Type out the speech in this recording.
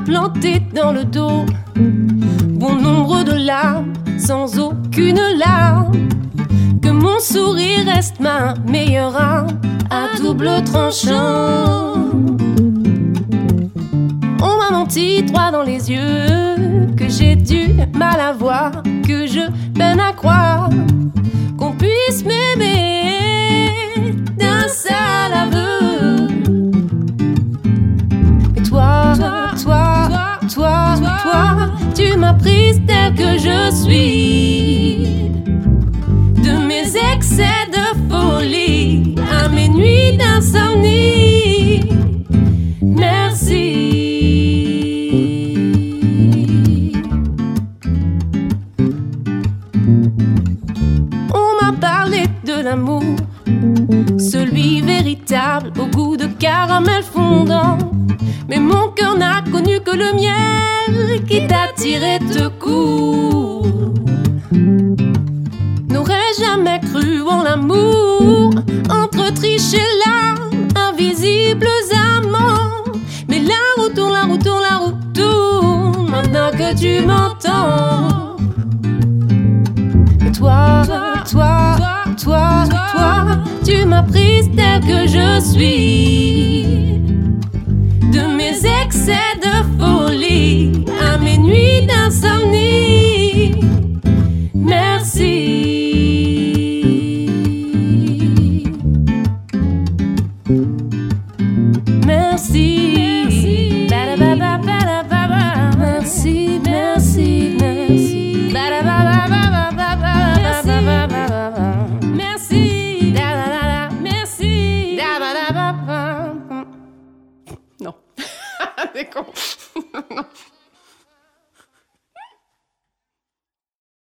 planté dans le dos bon nombre de larmes, sans aucune larme. Que mon sourire reste ma meilleure arme à double tranchant. On m'a menti droit dans les yeux, que j'ai du mal à voir, que je peine à croire qu'on puisse m'aimer d'un seul aveu. Et toi, tu m'as prise telle que je suis. De mes excès de folie à mes nuits d'insomnie. Merci. On m'a parlé de l'amour, celui véritable au goût de caramel fondant. Mais mon cœur n'a connu que le miel qui t'attirait de coup. N'aurais jamais cru en l'amour, entre triche et larmes, invisibles amants. Mais la roue tourne, la roue tourne, la roue tourne, maintenant que tu m'entends. Et toi, tu m'as prise telle que je suis. De mes excès de folie à mes nuits d'insomnie. Merci. Merci. Merci, merci, merci. Merci. Merci. Non. C'est con.